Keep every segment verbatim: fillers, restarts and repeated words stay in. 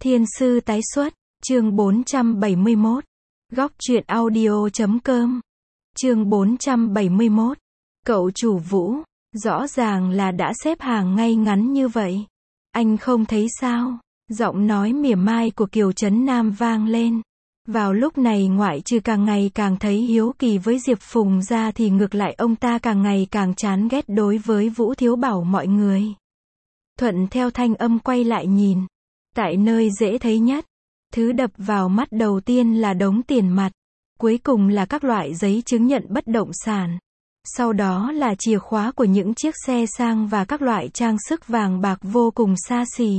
Thiên sư tái xuất, chương bốn trăm bảy mươi mốt. Góc truyện audio chấm com. Chương bốn trăm bảy mươi mốt. Cậu chủ Vũ, rõ ràng là đã xếp hàng ngay ngắn như vậy. Anh không thấy sao? Giọng nói mỉa mai của Kiều Trấn Nam vang lên. Vào lúc này ngoại trừ càng ngày càng thấy hiếu kỳ với Diệp Phùng ra thì ngược lại ông ta càng ngày càng chán ghét đối với Vũ Thiếu Bảo mọi người. Thuận theo thanh âm quay lại nhìn. Tại nơi dễ thấy nhất, thứ đập vào mắt đầu tiên là đống tiền mặt, cuối cùng là các loại giấy chứng nhận bất động sản. Sau đó là chìa khóa của những chiếc xe sang và các loại trang sức vàng bạc vô cùng xa xỉ.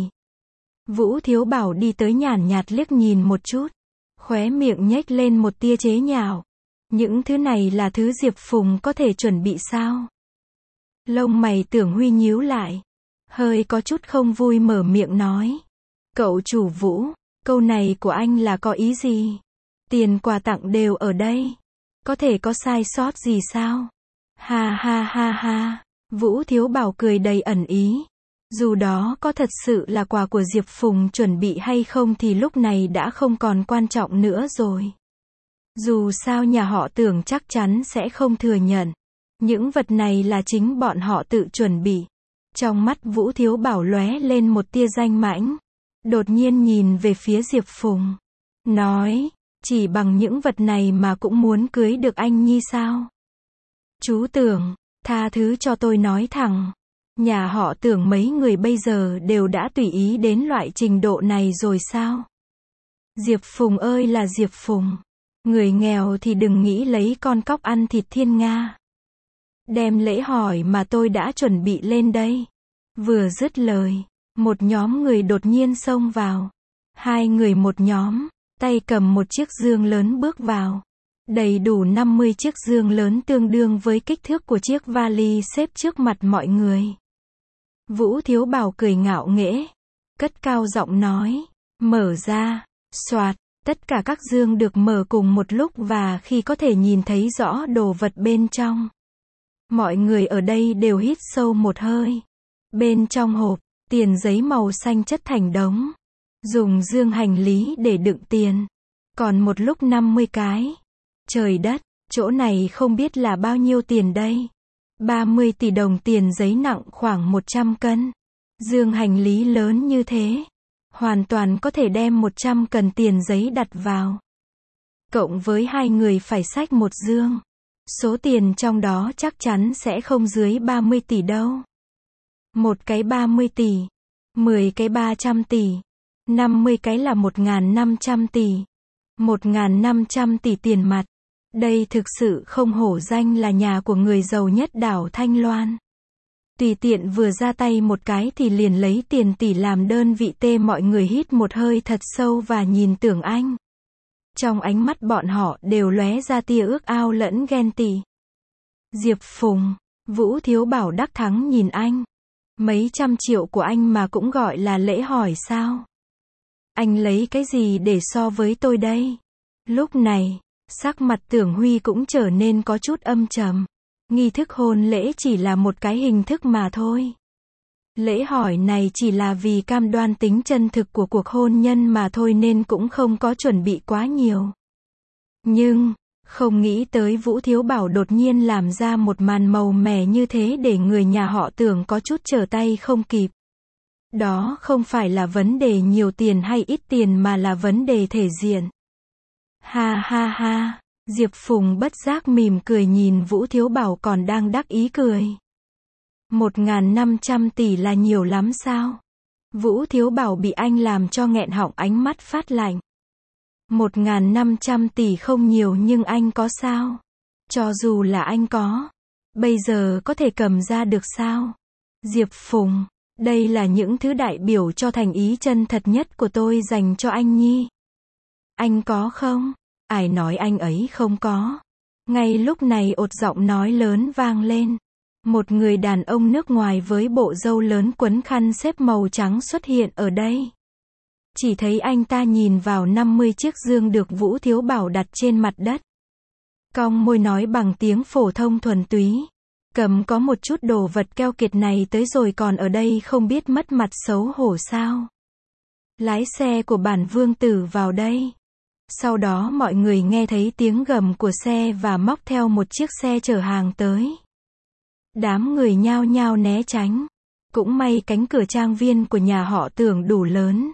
Vũ Thiếu Bảo đi tới nhàn nhạt liếc nhìn một chút, khóe miệng nhếch lên một tia chế nhạo. Những thứ này là thứ Diệp Phùng có thể chuẩn bị sao? Lông mày Tưởng Huy nhíu lại, hơi có chút không vui mở miệng nói. Cậu chủ Vũ, câu này của anh là có ý gì? Tiền quà tặng đều ở đây, có thể có sai sót gì sao? Ha ha ha ha, Vũ Thiếu Bảo cười đầy ẩn ý. Dù đó có thật sự là quà của Diệp Phùng chuẩn bị hay không thì lúc này đã không còn quan trọng nữa rồi. Dù sao nhà họ Tưởng chắc chắn sẽ không thừa nhận. Những vật này là chính bọn họ tự chuẩn bị. Trong mắt Vũ Thiếu Bảo lóe lên một tia danh mãnh. Đột nhiên nhìn về phía Diệp Phùng. Nói, chỉ bằng những vật này mà cũng muốn cưới được anh Nhi sao? Chú Tưởng, tha thứ cho tôi nói thẳng. Nhà họ Tưởng mấy người bây giờ đều đã tùy ý đến loại trình độ này rồi sao? Diệp Phùng ơi là Diệp Phùng. Người nghèo thì đừng nghĩ lấy con cóc ăn thịt thiên nga. Đem lễ hỏi mà tôi đã chuẩn bị lên đây. Vừa dứt lời, một nhóm người đột nhiên xông vào. Hai người một nhóm, tay cầm một chiếc dương lớn bước vào. Đầy đủ năm mươi chiếc dương lớn tương đương với kích thước của chiếc vali xếp trước mặt mọi người. Vũ Thiếu Bảo cười ngạo nghễ, cất cao giọng nói, mở ra, soạt, tất cả các dương được mở cùng một lúc và khi có thể nhìn thấy rõ đồ vật bên trong. Mọi người ở đây đều hít sâu một hơi. Bên trong hộp, tiền giấy màu xanh chất thành đống. Dùng dương hành lý để đựng tiền. Còn một lúc năm mươi cái. Trời đất, chỗ này không biết là bao nhiêu tiền đây. ba mươi tỷ đồng tiền giấy nặng khoảng một trăm cân. Dương hành lý lớn như thế. Hoàn toàn có thể đem một trăm cân tiền giấy đặt vào. Cộng với hai người phải xách một dương. Số tiền trong đó chắc chắn sẽ không dưới ba mươi tỷ đâu. Một cái ba mươi tỷ. mười cái ba trăm tỷ. năm mươi cái là một nghìn năm trăm tỷ. một nghìn năm trăm tỷ tiền mặt. Đây thực sự không hổ danh là nhà của người giàu nhất đảo Thanh Loan. Tùy tiện vừa ra tay một cái thì liền lấy tiền tỷ làm đơn vị tê. Mọi người hít một hơi thật sâu và nhìn Tưởng Anh. Trong ánh mắt bọn họ đều lóe ra tia ước ao lẫn ghen tị. Diệp Phùng, Vũ Thiếu Bảo đắc thắng nhìn anh. Mấy trăm triệu của anh mà cũng gọi là lễ hỏi sao? Anh lấy cái gì để so với tôi đây? Lúc này, sắc mặt Tưởng Huy cũng trở nên có chút âm trầm. Nghi thức hôn lễ chỉ là một cái hình thức mà thôi. Lễ hỏi này chỉ là vì cam đoan tính chân thực của cuộc hôn nhân mà thôi nên cũng không có chuẩn bị quá nhiều. Nhưng, không nghĩ tới Vũ Thiếu Bảo đột nhiên làm ra một màn màu mè như thế để người nhà họ Tưởng có chút trở tay không kịp. Đó không phải là vấn đề nhiều tiền hay ít tiền mà là vấn đề thể diện. Ha ha ha, Diệp Phùng bất giác mỉm cười nhìn Vũ Thiếu Bảo còn đang đắc ý cười. Một nghìn năm trăm tỷ là nhiều lắm sao? Vũ Thiếu Bảo bị anh làm cho nghẹn họng ánh mắt phát lạnh. Một nghìn năm trăm tỷ không nhiều nhưng anh có sao? Cho dù là anh có, bây giờ có thể cầm ra được sao? Diệp Phùng, đây là những thứ đại biểu cho thành ý chân thật nhất của tôi dành cho anh Nhi. Anh có không? Ai nói anh ấy không có? Ngay lúc này ột giọng nói lớn vang lên. Một người đàn ông nước ngoài với bộ râu lớn quấn khăn xếp màu trắng xuất hiện ở đây. Chỉ thấy anh ta nhìn vào năm mươi chiếc dương được Vũ Thiếu Bảo đặt trên mặt đất. Cong môi nói bằng tiếng phổ thông thuần túy. Cầm có một chút đồ vật keo kiệt này tới rồi còn ở đây không biết mất mặt xấu hổ sao? Lái xe của bản vương tử vào đây. Sau đó mọi người nghe thấy tiếng gầm của xe và móc theo một chiếc xe chở hàng tới. Đám người nhao nhao né tránh. Cũng may cánh cửa trang viên của nhà họ Tưởng đủ lớn.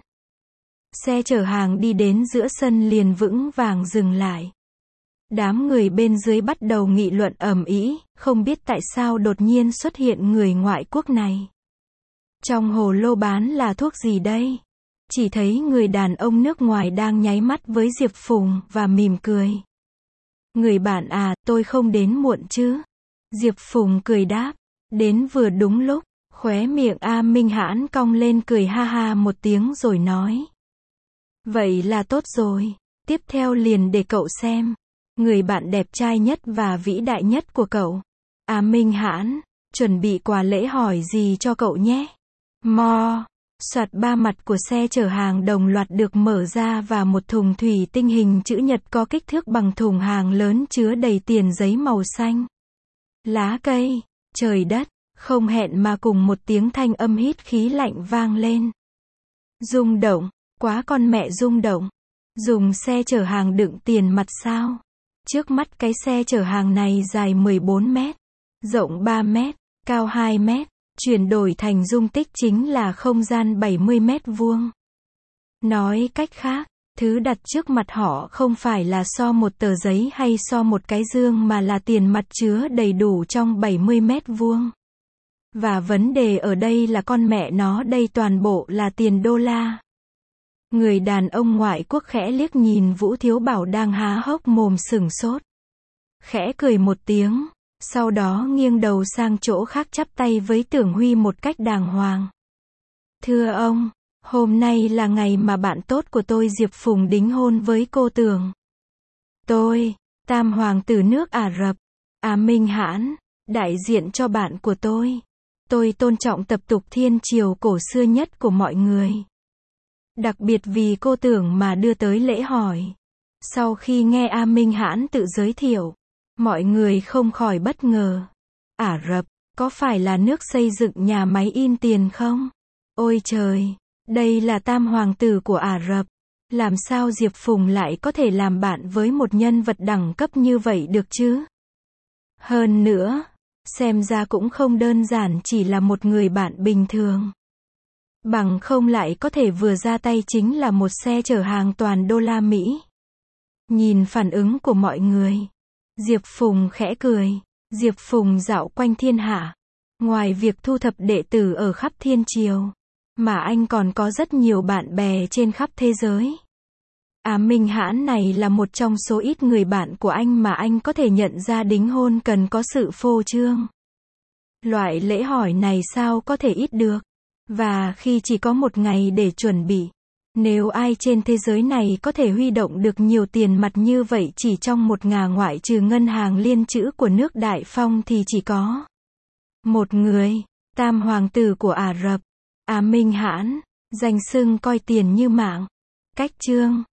Xe chở hàng đi đến giữa sân liền vững vàng dừng lại. Đám người bên dưới bắt đầu nghị luận ầm ĩ, không biết tại sao đột nhiên xuất hiện người ngoại quốc này. Trong hồ lô bán là thuốc gì đây? Chỉ thấy người đàn ông nước ngoài đang nháy mắt với Diệp Phùng và mỉm cười. Người bạn à, tôi không đến muộn chứ? Diệp Phùng cười đáp. Đến vừa đúng lúc, khóe miệng A Minh Hãn cong lên cười ha ha một tiếng rồi nói. Vậy là tốt rồi, tiếp theo liền để cậu xem. Người bạn đẹp trai nhất và vĩ đại nhất của cậu. A Minh Hãn, chuẩn bị quà lễ hỏi gì cho cậu nhé? Mo. Soạt ba mặt của xe chở hàng đồng loạt được mở ra và một thùng thủy tinh hình chữ nhật có kích thước bằng thùng hàng lớn chứa đầy tiền giấy màu xanh. Lá cây, trời đất, không hẹn mà cùng một tiếng thanh âm hít khí lạnh vang lên. Rung động, quá con mẹ rung động. Dùng xe chở hàng đựng tiền mặt sao? Trước mắt cái xe chở hàng này dài mười bốn mét, rộng ba mét, cao hai mét. Chuyển đổi thành dung tích chính là không gian bảy mươi mét vuông. Nói cách khác, thứ đặt trước mặt họ không phải là so một tờ giấy hay so một cái dương mà là tiền mặt chứa đầy đủ trong bảy mươi mét vuông. Và vấn đề ở đây là con mẹ nó đây toàn bộ là tiền đô la. Người đàn ông ngoại quốc khẽ liếc nhìn Vũ Thiếu Bảo đang há hốc mồm sửng sốt. Khẽ cười một tiếng. Sau đó nghiêng đầu sang chỗ khác chắp tay với Tưởng Huy một cách đàng hoàng. Thưa ông, hôm nay là ngày mà bạn tốt của tôi Diệp Phùng đính hôn với cô Tưởng. Tôi, Tam Hoàng tử nước Ả Rập, A Minh Hãn, đại diện cho bạn của tôi. Tôi tôn trọng tập tục thiên triều cổ xưa nhất của mọi người. Đặc biệt vì cô Tưởng mà đưa tới lễ hỏi. Sau khi nghe A Minh Hãn tự giới thiệu, mọi người không khỏi bất ngờ. Ả Rập, có phải là nước xây dựng nhà máy in tiền không? Ôi trời, đây là tam hoàng tử của Ả Rập. Làm sao Diệp Phùng lại có thể làm bạn với một nhân vật đẳng cấp như vậy được chứ? Hơn nữa, xem ra cũng không đơn giản chỉ là một người bạn bình thường. Bằng không lại có thể vừa ra tay chính là một xe chở hàng toàn đô la Mỹ. Nhìn phản ứng của mọi người, Diệp Phùng khẽ cười. Diệp Phùng dạo quanh thiên hạ. Ngoài việc thu thập đệ tử ở khắp thiên triều, mà anh còn có rất nhiều bạn bè trên khắp thế giới. A Minh Hãn này là một trong số ít người bạn của anh mà anh có thể nhận ra đính hôn cần có sự phô trương. Loại lễ hỏi này sao có thể ít được. Và khi chỉ có một ngày để chuẩn bị. Nếu ai trên thế giới này có thể huy động được nhiều tiền mặt như vậy chỉ trong một ngà ngoại trừ ngân hàng liên trữ của nước Đại Phong thì chỉ có một người, tam hoàng tử của Ả Rập, A Minh Hãn, danh xưng coi tiền như mạng. Cách chương